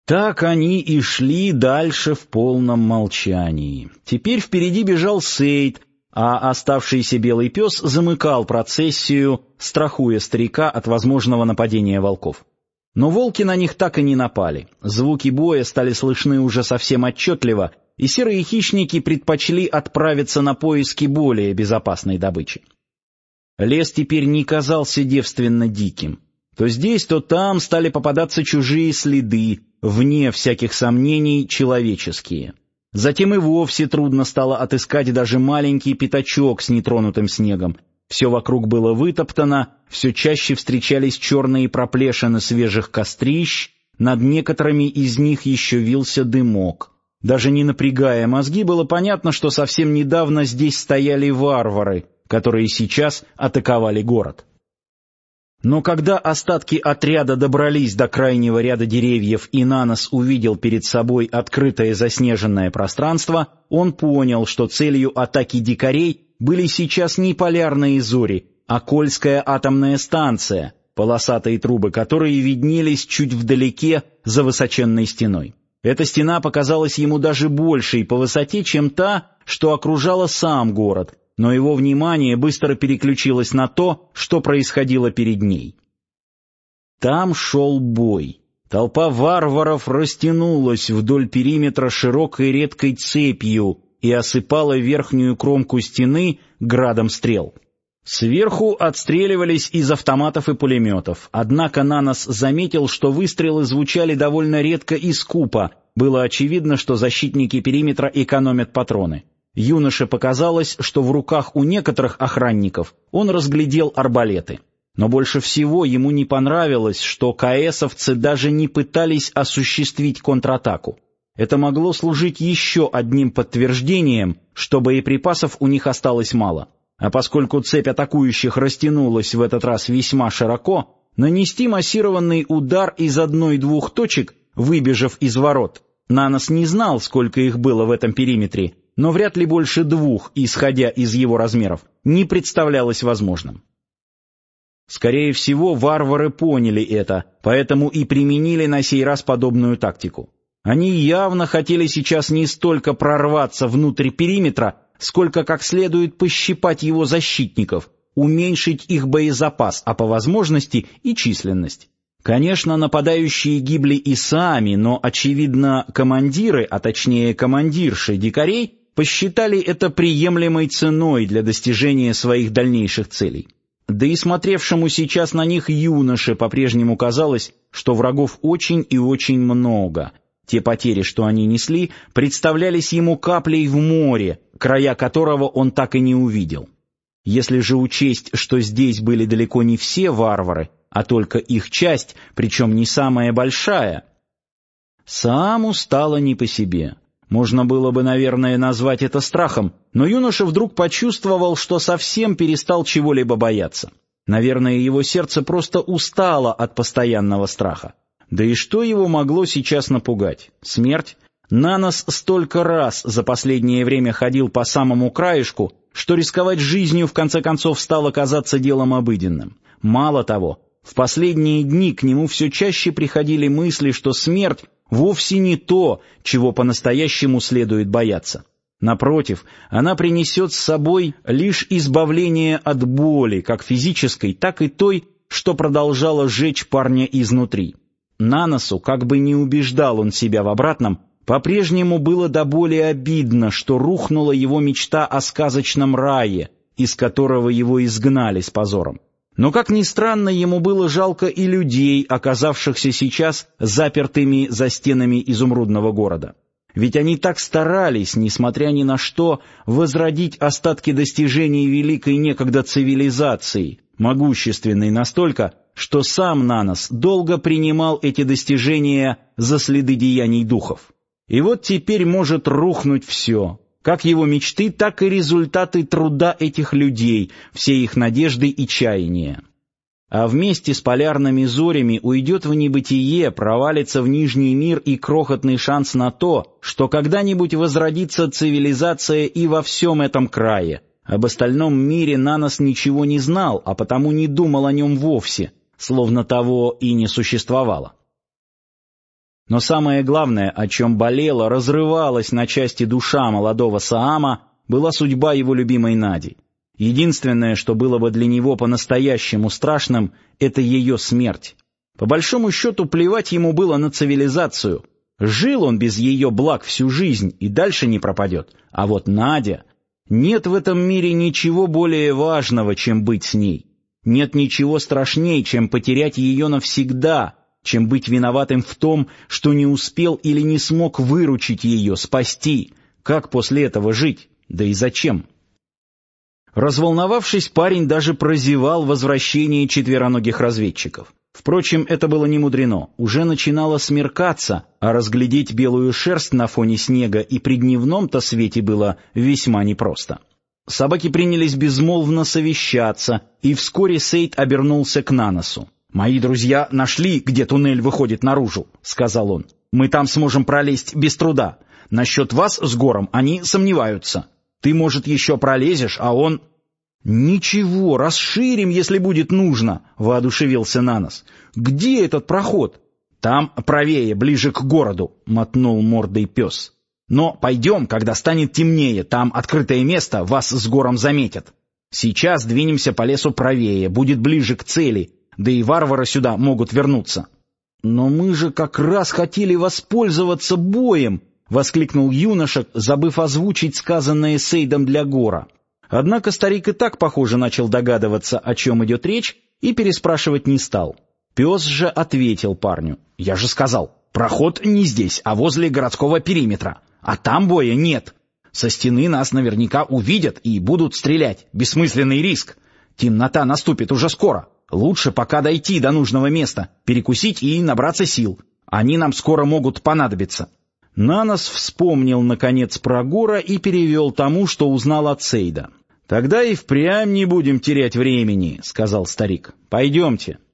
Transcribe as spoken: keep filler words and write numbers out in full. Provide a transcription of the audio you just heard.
Так они и шли дальше в полном молчании. Теперь впереди бежал Сейд, а оставшийся белый пес замыкал процессию, страхуя старика от возможного нападения волков. Но волки на них так и не напали. Звуки боя стали слышны уже совсем отчетливо, и серые хищники предпочли отправиться на поиски более безопасной добычи. Лес теперь не казался девственно диким. То здесь, то там стали попадаться чужие следы, вне всяких сомнений человеческие. Затем и вовсе трудно стало отыскать даже маленький пятачок с нетронутым снегом. Все вокруг было вытоптано, все чаще встречались черные проплешины свежих кострищ, над некоторыми из них еще вился дымок. Даже не напрягая мозги, было понятно, что совсем недавно здесь стояли варвары, которые сейчас атаковали город. Но когда остатки отряда добрались до крайнего ряда деревьев и Нанос увидел перед собой открытое заснеженное пространство, он понял, что целью атаки дикарей были сейчас не полярные зори, а Кольская атомная станция, полосатые трубы которой виднелись чуть вдалеке за высоченной стеной. Эта стена показалась ему даже большей по высоте, чем та, что окружала сам город, но его внимание быстро переключилось на то, что происходило перед ней. Там шел бой. Толпа варваров растянулась вдоль периметра широкой редкой цепью и осыпала верхнюю кромку стены градом стрел. Сверху отстреливались из автоматов и пулеметов, однако Нанос заметил, что выстрелы звучали довольно редко и скупо. Было очевидно, что защитники периметра экономят патроны. Юноше показалось, что в руках у некоторых охранников он разглядел арбалеты. Но больше всего ему не понравилось, что КСовцы даже не пытались осуществить контратаку. Это могло служить еще одним подтверждением, что боеприпасов у них осталось мало. А поскольку цепь атакующих растянулась в этот раз весьма широко, нанести массированный удар из одной-двух точек, выбежав из ворот, Нанос не знал, сколько их было в этом периметре, но вряд ли больше двух, исходя из его размеров, не представлялось возможным. Скорее всего, варвары поняли это, поэтому и применили на сей раз подобную тактику. Они явно хотели сейчас не столько прорваться внутрь периметра, сколько как следует пощипать его защитников, уменьшить их боезапас, а по возможности и численность. Конечно, нападающие гибли и сами, но, очевидно, командиры, а точнее командирши дикарей, посчитали это приемлемой ценой для достижения своих дальнейших целей. Да и смотревшему сейчас на них юноше по-прежнему казалось, что врагов очень и очень много. Те потери, что они несли, представлялись ему каплей в море, края которого он так и не увидел. Если же учесть, что здесь были далеко не все варвары, а только их часть, причем не самая большая, саму стало не по себе. Можно было бы, наверное, назвать это страхом, но юноша вдруг почувствовал, что совсем перестал чего-либо бояться. Наверное, его сердце просто устало от постоянного страха. Да и что его могло сейчас напугать? Смерть? Нанос столько раз за последнее время ходил по самому краешку, что рисковать жизнью в конце концов стало казаться делом обыденным. Мало того, в последние дни к нему все чаще приходили мысли, что смерть вовсе не то, чего по-настоящему следует бояться. Напротив, она принесет с собой лишь избавление от боли, как физической, так и той, что продолжала жечь парня изнутри. Наносу, как бы не убеждал он себя в обратном, по-прежнему было до боли обидно, что рухнула его мечта о сказочном рае, из которого его изгнали с позором. Но, как ни странно, ему было жалко и людей, оказавшихся сейчас запертыми за стенами изумрудного города. Ведь они так старались, несмотря ни на что, возродить остатки достижений великой некогда цивилизации, могущественной настолько, что сам Нанос долго принимал эти достижения за следы деяний духов. И вот теперь может рухнуть все, как его мечты, так и результаты труда этих людей, все их надежды и чаяния. А вместе с полярными зорями уйдет в небытие, провалится в нижний мир и крохотный шанс на то, что когда-нибудь возродится цивилизация и во всем этом крае. Об остальном мире Нанос ничего не знал, а потому не думал о нем вовсе, словно того и не существовало. Но самое главное, о чем болела, разрывалась на части душа молодого Саама, была судьба его любимой Нади. Единственное, что было бы для него по-настоящему страшным, это ее смерть. По большому счету, плевать ему было на цивилизацию. Жил он без ее благ всю жизнь и дальше не пропадет. А вот Надя... Нет в этом мире ничего более важного, чем быть с ней. Нет ничего страшнее, чем потерять ее навсегда, чем быть виноватым в том, что не успел или не смог выручить ее, спасти. Как после этого жить? Да и зачем? Разволновавшись, парень даже прозевал возвращение четвероногих разведчиков. Впрочем, это было немудрено. Уже начинало смеркаться, а разглядеть белую шерсть на фоне снега и при дневном-то свете было весьма непросто. Собаки принялись безмолвно совещаться, и вскоре Сейд обернулся к Наносу. «Мои друзья нашли, где туннель выходит наружу», — сказал он. «Мы там сможем пролезть без труда. Насчет вас с Гором они сомневаются. Ты, может, еще пролезешь, а он...» «Ничего, расширим, если будет нужно», — воодушевился Нанос. «Где этот проход?» «Там правее, ближе к городу», — мотнул мордой пес. «Но пойдем, когда станет темнее, там открытое место, вас с Гором заметят. Сейчас двинемся по лесу правее, будет ближе к цели, да и варвары сюда могут вернуться». «Но мы же как раз хотели воспользоваться боем», — воскликнул юноша, забыв озвучить сказанное Сейдом для Гора. Однако старик и так, похоже, начал догадываться, о чем идет речь, и переспрашивать не стал. Пес же ответил парню. «Я же сказал, проход не здесь, а возле городского периметра. А там боя нет. Со стены нас наверняка увидят и будут стрелять. Бессмысленный риск. Темнота наступит уже скоро. Лучше пока дойти до нужного места, перекусить и набраться сил. Они нам скоро могут понадобиться». Нанос вспомнил, наконец, про Гора и перевел тому, что узнал от Сейда. «Тогда и впрямь не будем терять времени», — сказал старик. «Пойдемте».